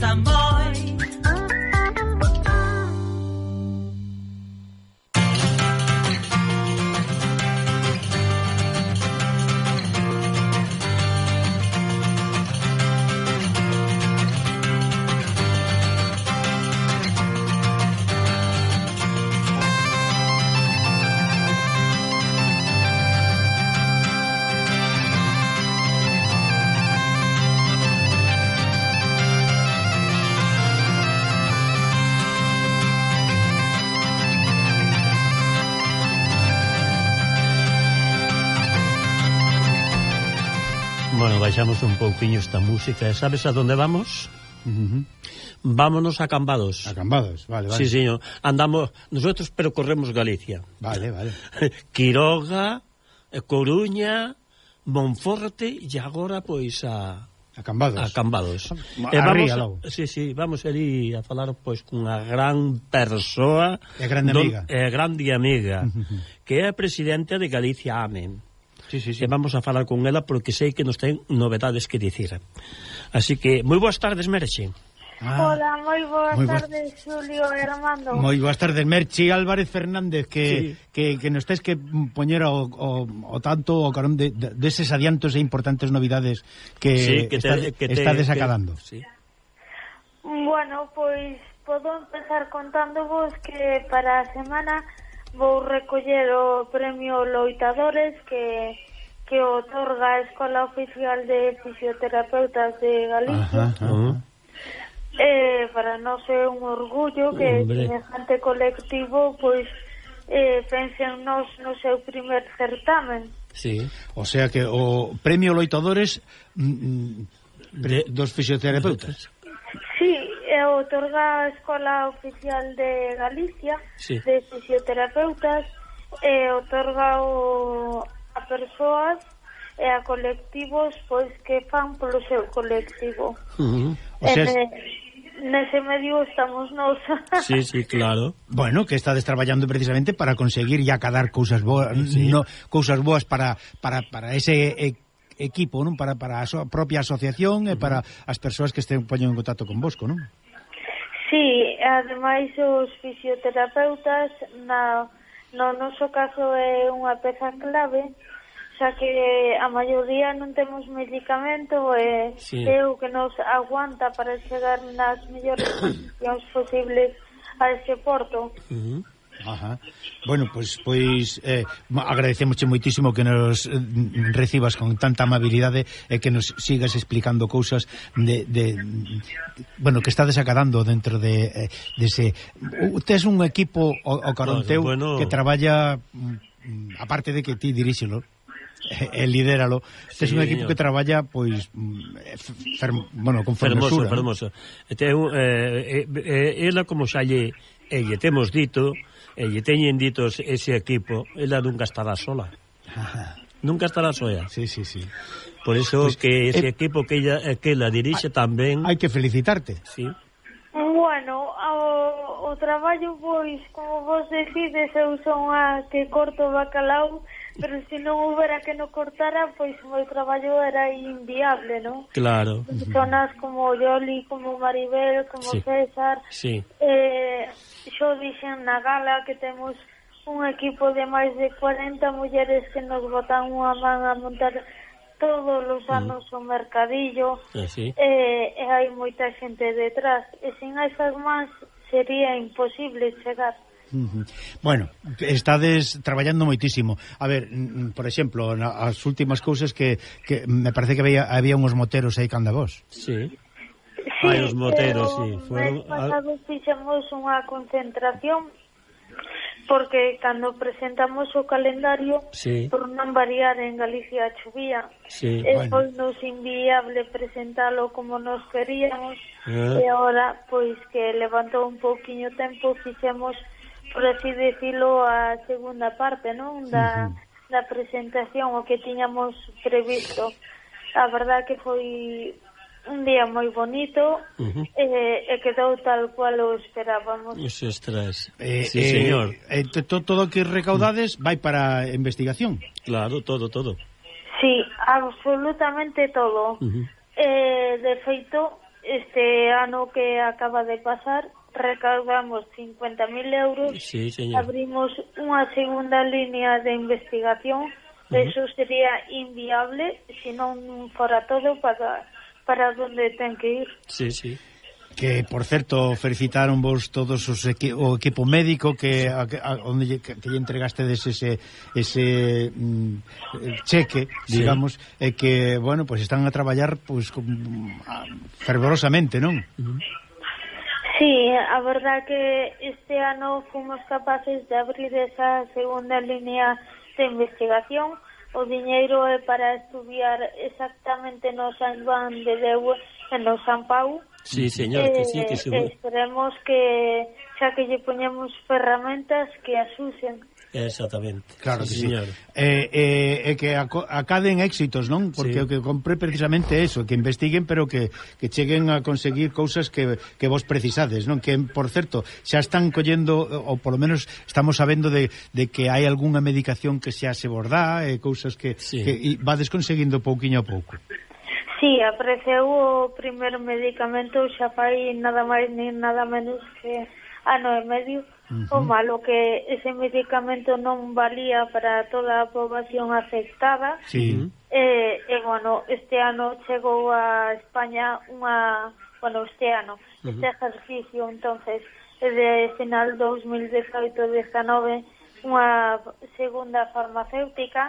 gusta moi. Bueno, baixamos un pouquiño esta música. Sabes a donde vamos? Vámonos a Cambados. A Cambados, vale. Sí, señor. Andamos, nosotros percorremos Galicia. Vale. Quiroga, Coruña, Monforte e agora, pois, a Cambados. Vamos ali a falar, pois, cunha gran persoa. É grande amiga. Que é a presidenta de Galicia Amen. Sí. E vamos a falar con ela porque sei que nos ten novedades que dicir. Así que, moi boas tardes, Merche. Hola, moi boas tardes, Xulio e Armando. Moi boas tardes, Merche Álvarez Fernández, que nos tes que poñer o tanto o carón deses adiantos e importantes novidades que está desacadando. Sí. Bueno, pois podo empezar contándovos que para a semana vou recoller o premio Loitadores que otorga a Escola Oficial de Fisioterapeutas de Galicia. Para nós é un orgullo que semejante colectivo pois pense en nós no seu primer certamen. Sí. O sea que o premio Loitadores dos fisioterapeutas. Sí, otorga a Escola Oficial de Galicia de Fisioterapeutas otorga a persoas e a colectivos pois que fan polo seu colectivo. O sea, nese medio estamos nós. Sí, claro. Bueno, que estades traballando precisamente para conseguir e acadar cousas boas, cousas boas para ese equipo, non? Para a propia asociación e para as persoas que estén poñendo en contacto con vosco, non? Sí, ademais os fisioterapeutas no noso caso é unha peza clave, xa que a maioría non temos medicamento e é o que nos aguanta para chegar nas mellores condicións posibles a ese porto. Bueno, pois agradecemosche moitísimo que nos recibas con tanta amabilidade e que nos sigas explicando cousas que está desacadando dentro de ese... Tes un equipo o caronteu que traballa, aparte de que ti diríxelo e lidéralo, tes un equipo que traballa pois con fermosura. Fermoso. Ela, como xa lle temos dito, e lle teñen ditos ese equipo, ela nunca estará sola. Nunca estará sola. Sí. Por eso pues, que ese equipo que ela dirixe tamén... Hai que felicitarte. Sí. Bueno, o traballo, pois, como vos decides, eu son a que corto o bacalao, pero se non houbera que no cortara, pois o meu traballo era inviable, non? Claro. Personas como Yoli, como Maribel, como César. Sí. Xo dixen na gala que temos un equipo de máis de 40 mulleres que nos botan unha man a montar todos os anos o mercadillo. E hai moita xente detrás. E sin esas mans sería imposible chegar. Bueno, estades traballando moitísimo. A ver, por exemplo, as últimas cousas que me parece que había uns moteros aí canda vos. Sí. Hai os moteros, sí. O mes pasado fixemos unha concentración porque cando presentamos o calendario por non variar en Galicia chovía foi nos inviable presentalo como nos queríamos e agora pois que levantou un pouquiño tempo fixemos, por así decirlo, a segunda parte, non? Da presentación, o que tiñamos previsto. A verdad que foi un día moi bonito e quedou tal cual o esperábamos. Ese estrés. Sí, señor. Todo o que recaudades vai para investigación. Claro, todo. Sí, absolutamente todo. De feito, este ano que acaba de pasar recaudamos 50.000 euros, abrimos unha segunda línea de investigación. Eso sería inviable se non fora todo para donde ten que ir. Que, por certo, felicitaron vos todos o equipo médico que lle entregaste ese cheque, digamos, e que, bueno, pues están a traballar pues fervorosamente, non? Sí, a verdad que este ano fomos capaces de abrir esa segunda línea de investigación. O diñeiro é para estudiar exactamente no San Juan de Deu e no San Pau. Sí, señor, que sí, que seguro. Esperemos que xa que lle poñemos ferramentas que asusen. Exactamente. Claro que sí. E que acaden éxitos, non? Porque o que compré precisamente eso, que investiguen, pero que cheguen a conseguir cousas que vos precisades, non? Que, por certo, xa están collendo, ou polo menos estamos sabendo de que hai algunha medicación que xa se vos dá, cousas que vades conseguindo pouquiño a pouco. Sí, apareceu o primer medicamento xa fai nada máis nin nada menos que ano e medio. O malo que ese medicamento non valía para toda a poboación afectada. Bueno, este ano chegou a España este ejercicio, entonces de final 2018-19 unha segunda farmacéutica.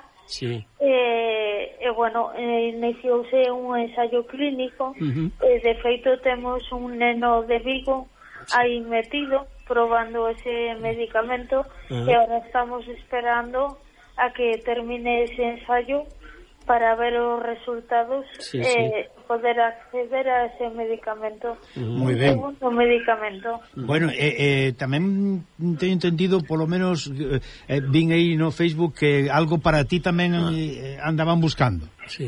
Bueno, iniciouse un ensayo clínico. De feito temos un neno de Vigo aí metido probando ese medicamento e ahora estamos esperando a que termine ese ensayo para ver os resultados e poder acceder a ese medicamento. Moi ben. Segundo medicamento. Bueno, tamén teño entendido, polo menos vin aí no Facebook que algo para ti tamén andaban buscando.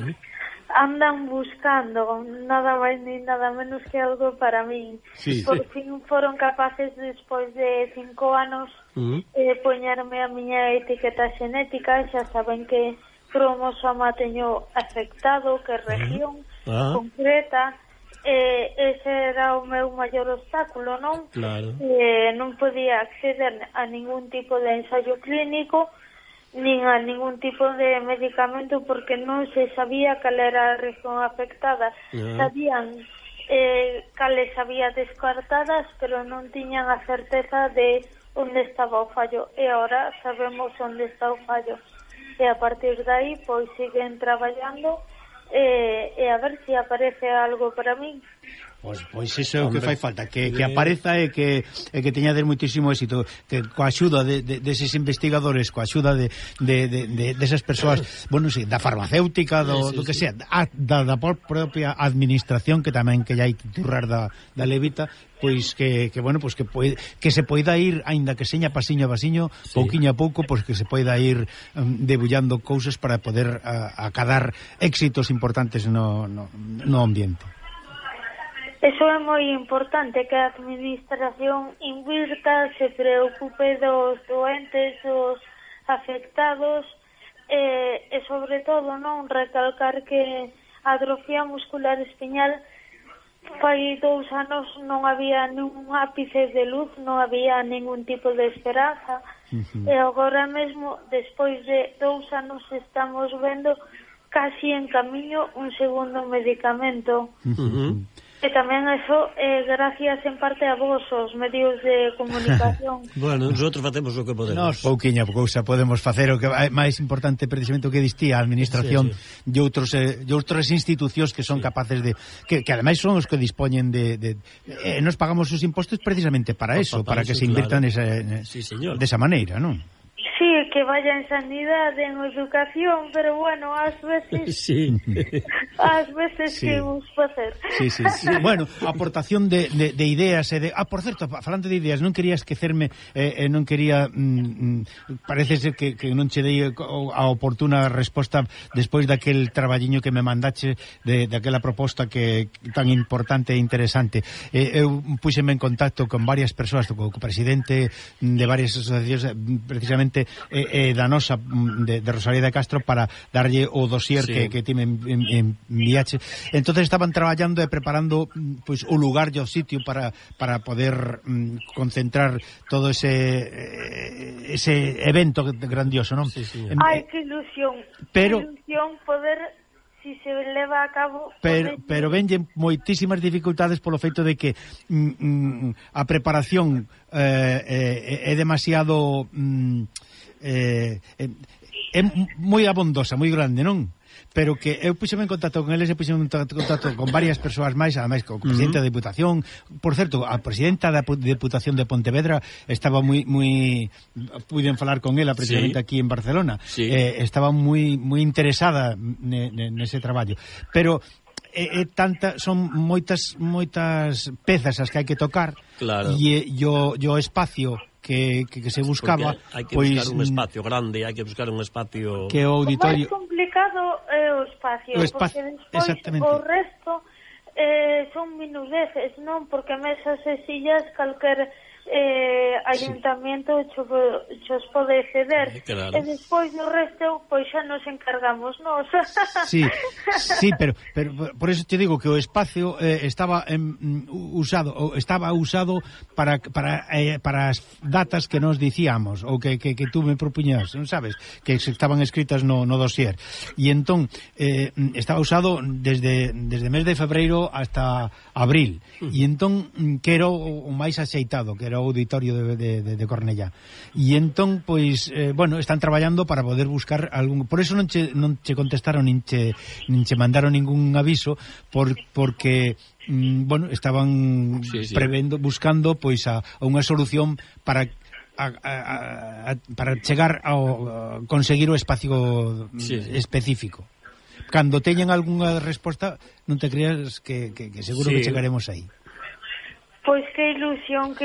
Andan buscando nada máis ni nada menos que algo para mí. Por fin foron capaces, despois de 5 anos, poñerme a miña etiqueta xenética. Xa saben que cromosoma teño afectado, que región concreta. Ese era o meu maior obstáculo, non? Non podía acceder a ningún tipo de ensayo clínico nin a ningún tipo de medicamento porque non se sabía cal era a región afectada. Sabían cales había descartadas, pero non tiñan a certeza de onde estaba o fallo, e agora sabemos onde está o fallo, e a partir de aí pois siguen traballando e a ver se aparece algo para min. Pois iso é o que fai falta, que apareza e que teñades moitísimo éxito, que coa axuda deses investigadores, coa axuda desas persoas, bueno, sí, da farmacéutica, do que sea, da propia administración, que tamén que hai que turrar da levita, pois que bueno, pois que se poida ir, aínda que seña pasiño a pasiño, pouquiño a pouco, pois que se poida ir debullando cousas para poder acadar éxitos importantes no ambiente. Eso é moi importante, que a administración invirta, se preocupe dos doentes, dos afectados, e sobre todo non recalcar que a atrofia muscular espiñal fai 2 anos non había ningún ápice de luz, non había ningún tipo de esperanza, e agora mesmo, despois de 2 anos, estamos vendo casi en camiño un segundo medicamento. E tamén eso gracias en parte a vos, os medios de comunicación. Bueno, nosotros facemos o que podemos. Nos pouquiña cousa podemos facer, o que é máis importante precisamente o que distía a administración de outras institucións que son capaces de que ademais son os que dispoñen de nos pagamos os impostos precisamente para eso, para que se invirtan desa maneira, non? Sí, que vaya en sanidade, en educación, pero bueno, ás veces ás veces que vos facer. Bueno, aportación de ideas e de... por certo, falando de ideas, non quería esquecerme, non quería parece ser que non che dei a oportuna resposta despois daquel traballiño que me mandache daquela proposta que tan importante e interesante. Eu puxeme en contacto con varias persoas, co presidente de varias asociacións, precisamente da nosa de Rosalía de Castro para darlle o dossier que ti me enviache. Entonces estaban traballando e preparando pois o lugar e o sitio para poder concentrar todo ese evento grandioso, non? Ai, que ilusión. Pero que ilusión poder, si se leva a cabo... Pero venllen moitísimas dificultades polo feito de que a preparación é demasiado... é moi abondosa, moi grande, non? Pero que eu puxeme en contacto con eles e puxeme en contacto con varias persoas máis, ademais con o presidente da Diputación. Por certo, a presidenta da Diputación de Pontevedra estaba moi puiden falar con ela precisamente aquí en Barcelona. Estaba moi interesada nese traballo. Pero son moitas pezas as que hai que tocar, e o espacio que se buscaba, hai que buscar un espacio grande, hai que buscar un espacio que o auditorio. O máis complicado é o espacio, porque despois o resto son minudeces, non? Porque mesas e sillas calquer ayuntamiento os pode ceder, e despois do resto pois xa nos encargamos nós. Sí, pero por eso te digo que o espacio estaba usado para as datas que nos dicíamos, ou que tú me propuñas, non sabes, que estaban escritas no dossier, e entón estaba usado desde mes de febreiro hasta abril, e entón que era o máis axeitado, que era o auditorio de Cornellá, e entón pois bueno, están traballando para poder buscar algún, por eso non che contestaron nin che mandaron ningún aviso, porque bueno, estaban prevendo, buscando pois a unha solución para chegar a conseguir o espacio específico. Cando teñan algunha resposta, non te creas que seguro que chegaremos aí. Pois que ilusión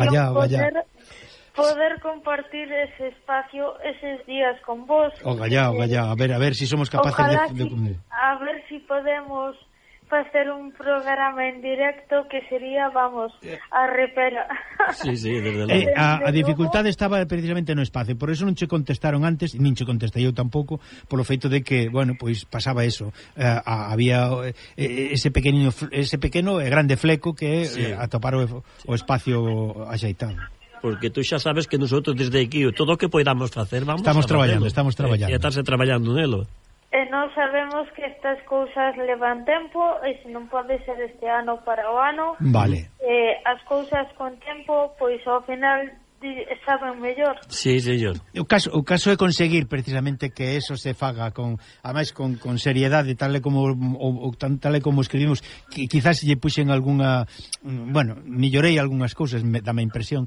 poder compartir ese espacio, eses días con vos. A ver si somos capaces de a ver si podemos facer un programa en directo que sería, vamos, a repera. Sí, desde logo. A dificultade estaba precisamente no espacio, por eso non che contestaron antes, nin che contestei eu tampouco, polo feito de que, bueno, pois pasaba eso, había ese pequeno e grande fleco que atopar o espacio axeitado. Porque tú xa sabes que nosotros desde aquí todo o que podamos facer estamos traballando. E estarse traballando nelo. E non sabemos que estas cousas levan tempo, e se non pode ser este ano para o ano, vale. As cousas con tempo, pois ao final saben mellor. Sí, señor. O caso é conseguir precisamente que eso se faga ademais con seriedade, tal e como escribimos, que quizás lle puxen algunha, bueno, millorei algunhas cousas, dame impresión,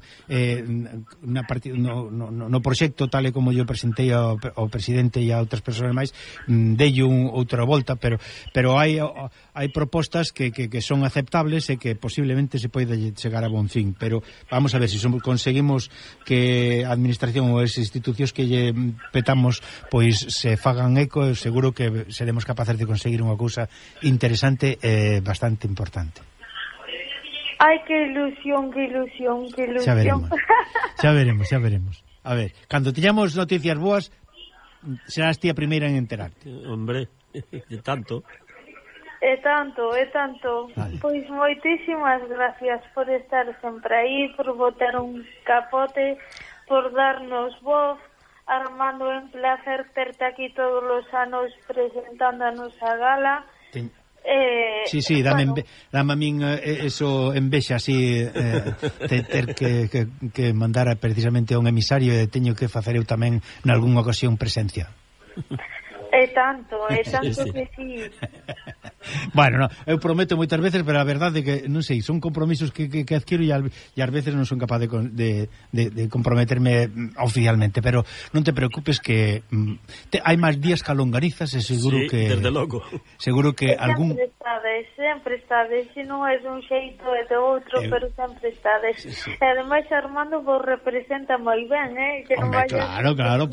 no proxecto tal e como yo presentei ao presidente e a outras persoas máis, dei outra volta, pero hai propostas que son aceptables e que posiblemente se pode chegar a bon fin, pero vamos a ver se conseguimos que a administración ou as institucións que lle petamos pois se fagan eco, seguro que seremos capaces de conseguir unha cousa interesante e bastante importante. Ai, que ilusión. Xa veremos. A ver, cando teñamos noticias boas serás ti a primeira en enterarte. Hombre, de tanto. É tanto. Vale. Pois moitísimas gracias por estar sempre aí, por botar un capote, por darnos voz. Armando, en placer terte aquí todos os anos presentando a nosa gala. Sí, dame a min eso envexa así, ter que mandar precisamente a un emisario, e teño que facer eu tamén nalgúnha ocasión presencia. É tanto que sí. Bueno, no, eu prometo moitas veces, pero a verdade é que, non sei, son compromisos que adquiro e ás veces non son capaz de comprometerme oficialmente, pero non te preocupes que hai máis días que a longanizas e seguro que... desde logo. Seguro que algún... Sempre estades, se non é dun xeito e de outro, pero sempre estades. E ademais Armando vos representa moi ben, que non vai... Claro,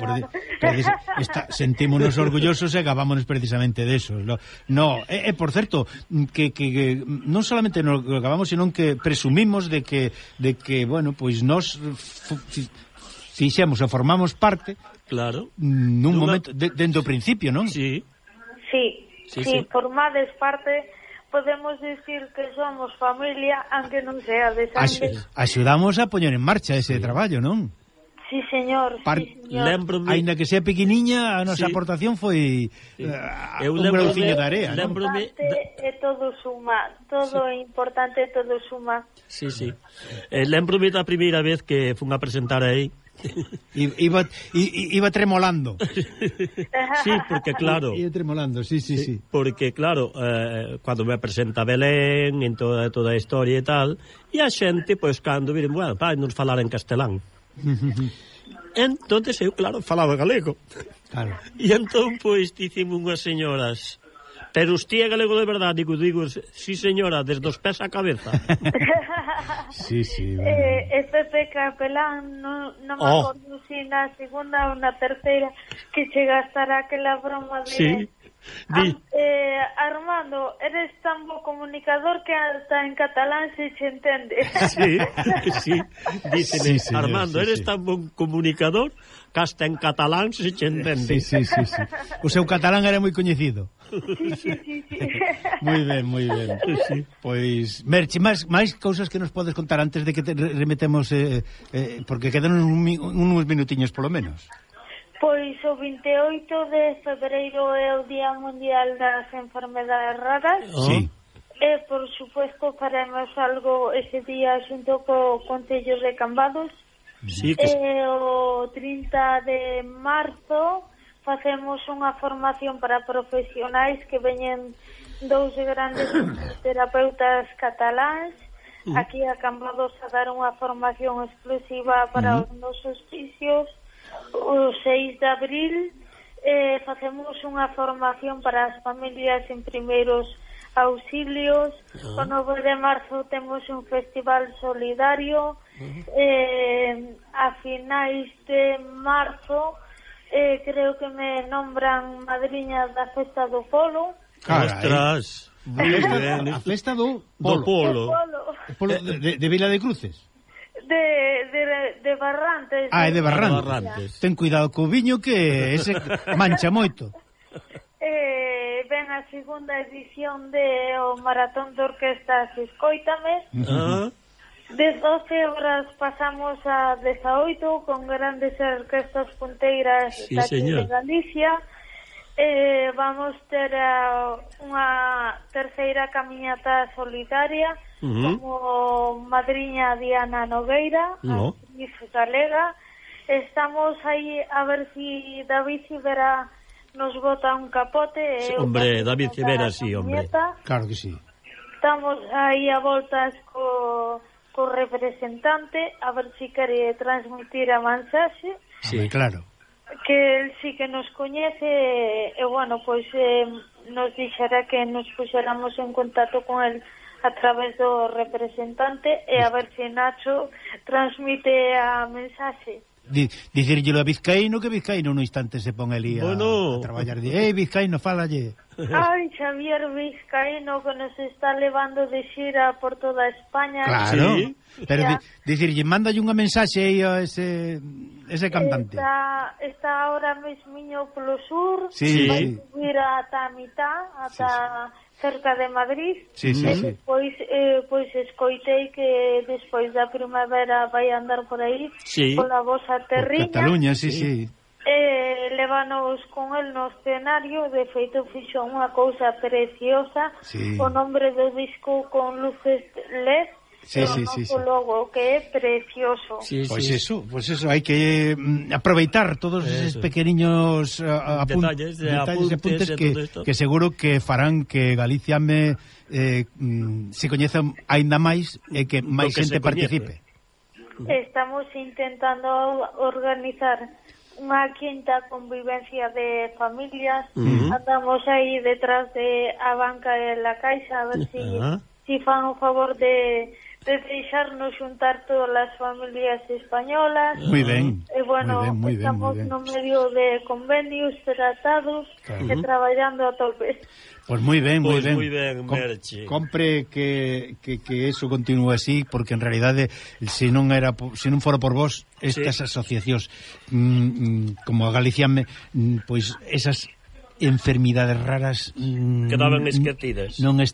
sentímonos orgullosos e acabámonos precisamente deso. No, por certo, que non solamente nos acabamos, senón que presumimos de que bueno, pois nos fixemos e formamos parte nun momento, dentro do principio, non? Sí, formades parte, podemos dicir que somos familia, aunque non sea de sangue. Axudamos a poñer en marcha ese traballo, non? Sí, señor. Aínda que sea pequeniña, a nosa aportación foi un grauciño de area. Todo suma, todo é importante, todo suma. Sí. Lembro-me da primeira vez que fun a presentar aí. Iba tremolando. Sí, porque claro. Iba tremolando, sí. Porque claro, cando me presenta Belén, en toda a historia e tal, e a xente, pois, cando viren, bueno, vai nos falar en castelán. Entonces eu, claro, falaba galego. Claro. E entón, pois, dicime unhas señoras, pero usted é galego de verdade? Digo, sí, señora, desde os pés á cabeza. Sí. Pepe Capelán, non me acordo si na segunda ou na terceira que chega a estar aquela broma de... Armando, eres tan bo comunicador que hasta en catalán se entende. Sí. Dicen, sí, Armando, eres tan bon comunicador que hasta en catalán se entende. Sí. O seu catalán era moi coñecido. Sí. Moi ben. Sí. Pois, Merche, máis cousas que nos podes contar antes de que te remetemos, porque quedan uns minutiños polo menos. Pois o 28 de febreiro é o Día Mundial das Enfermedades Raras. Sí. E, por supuesto, faremos algo ese día xunto co Concello de Cambados. Sí, o 30 de marzo facemos unha formación para profesionais que veñen dous grandes terapeutas cataláns aquí a Cambados a dar unha formación exclusiva para os nosos fisios. O 6 de abril facemos unha formación para as familias en primeiros auxilios. O 9 de marzo temos un festival solidario. A finais de marzo creo que me nombran madriña da Festa do Polo. Ostras, a Festa do Polo. De Vila de Cruces. De Barrantes. É de Barrantes. Ten cuidado co viño que ese mancha moito. Ven a segunda edición de o Maratón de Orquestas Escóitame. De 12 horas pasamos a 18 con grandes orquestas punteiras de Galicia. Vamos ter unha terceira camiñata solidaria como madriña Diana Nogueira, actriz galega. Estamos aí a ver si David Civera nos bota un capote. Hombre, David Civera, sí, hombre. Claro que sí. Estamos aí a voltas co representante a ver si quere transmitir a mensaxe. Sí, claro. Que él sí que nos coñece e, bueno, pois nos dixera que nos puxéramos en contacto con él a través do representante e a ver se Nacho transmite a mensaxe. Dicirllelo a Vizcaíno, que Vizcaíno no instante se pon ali a traballar. Vizcaíno, fálalle. Ai, Xavier Vizcaíno, que nos está levando de xira por toda España. Claro, sí. Pero dicirlle, mándalle unha mensaxe aí a ese cantante. Está ahora mesmiño polo sur, vai subir ata a mitad, ata cerca de Madrid. Sí. Pois escoitei que despois da primavera vai andar por aí pola vosa terriña. Cataluña, sí. Levanos con el no escenario. De feito fixo unha cousa preciosa, o nombre do disco con luces LED. Sí. Logo, que é precioso. Pois eso, hai que aproveitar todos esos pequeniños detalles e apuntes que seguro que farán que Galicia se coñeza aínda máis e que máis xente participe. Estamos intentando organizar unha quinta convivencia de familias. Andamos aí detrás de a banca e la caixa a ver si fan o favor de de deixarnos xuntar todas as familias españolas. Moi ben. E, bueno, estamos no medio de convenios, tratados, e traballando a tope. Pois moi ben, moi ben. Moi ben, Merche. Compre que eso continúe así, porque en realidade se non fora por vos estas asociacións como a Galicia, pois esas enfermidades raras quedaban esquecidas. Non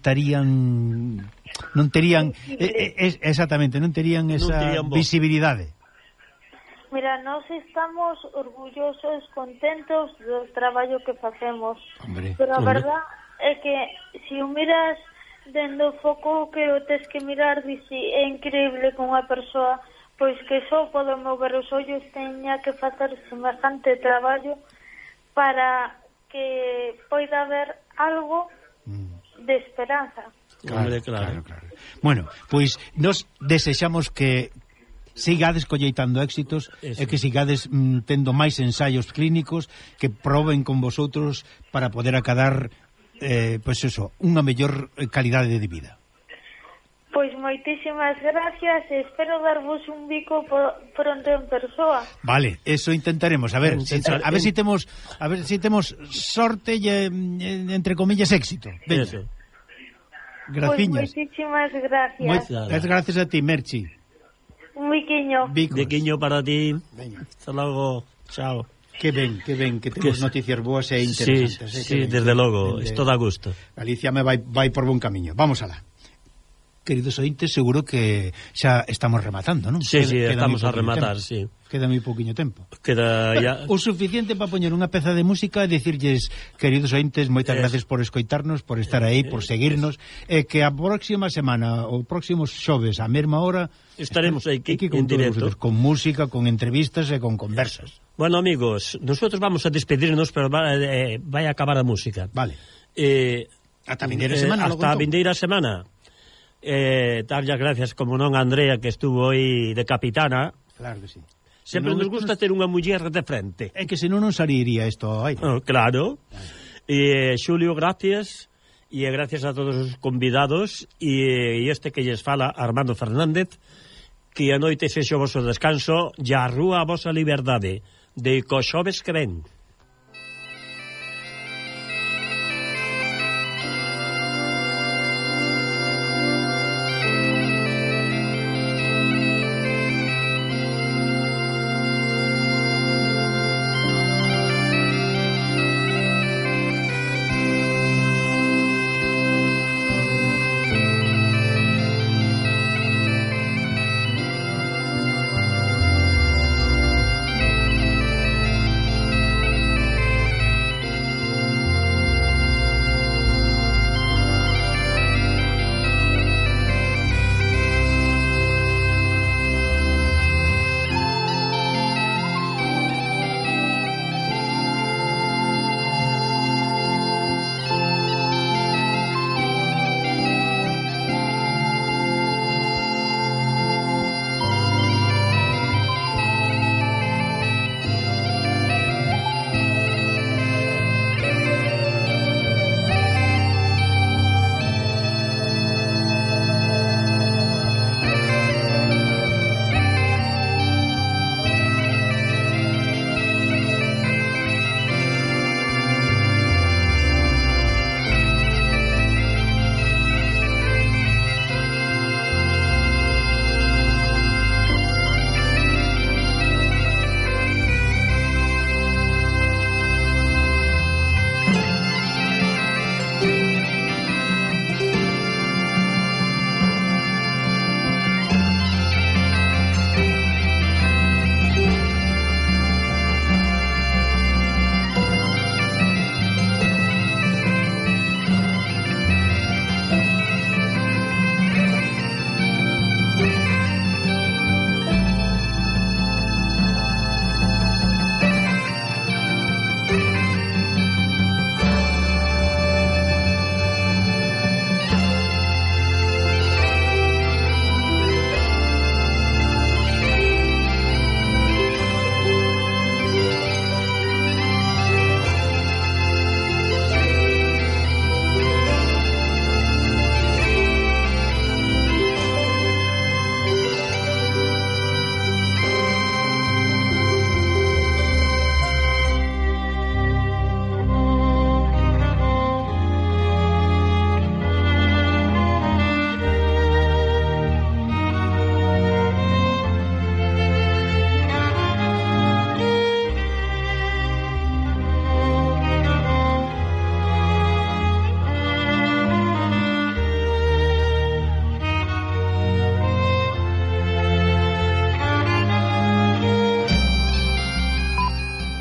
terían exactamente, non terían esa visibilidade. Mira, nós estamos orgullosos, contentos do traballo que facemos. Hombre, pero a verdad é que se o miras dendo foco que o tes que mirar, dice, é increíble que unha persoa pois que só pode mover os ollos teña que facer semejante traballo para que poida haber algo de esperanza. Claro. Bueno, pois nos desexamos que sigades colleitando éxitos e que sigades tendo máis ensaios clínicos que proben con vosotros para poder acadar pois eso, unha mellor calidade de vida. Pois moitísimas gracias e espero darvos un bico pronto en persoa. Vale, eso intentaremos. A ver si temos sorte e entre comillas éxito. Veña. Graciñas. Pois moitísimas gracias. Gracias a ti, Merchi. Un biquiño. Biquiño para ti. Veña. Hasta logo. Chao. Que ben que temos noticias boas e interesantes. Sí, desde logo, isto dá gusto. Galicia me vai por bon camiño. Vamos alá. Queridos ointes, seguro que xa estamos rematando, non? Sí, estamos a rematar, sí. Queda moi pouquiño tempo. Queda ya... O suficiente para poñer unha peza de música e dicirlles, queridos ointes, moitas gracias por escoitarnos, por estar aí, por seguirnos, e que a próxima semana, o próximo xoves, a mesma hora, estaremos aí en directo. Con música, con entrevistas e con conversas. Bueno, amigos, nosotros vamos a despedirnos, pero vai a acabar a música. Vale. Ata a vindeira semana. Darlle as gracias, como non, a Andrea, que estuvo aí de capitana. Claro que sí. Sempre nos gusta ter unha muller de frente. É que senón non saliría isto aí. Claro. E Xulio, gracias. E gracias a todos os convidados. E este que lles fala, Armando Fernández, que a noite sexe o vosso descanso e a rúa a vosa liberdade. De coxoves que ven.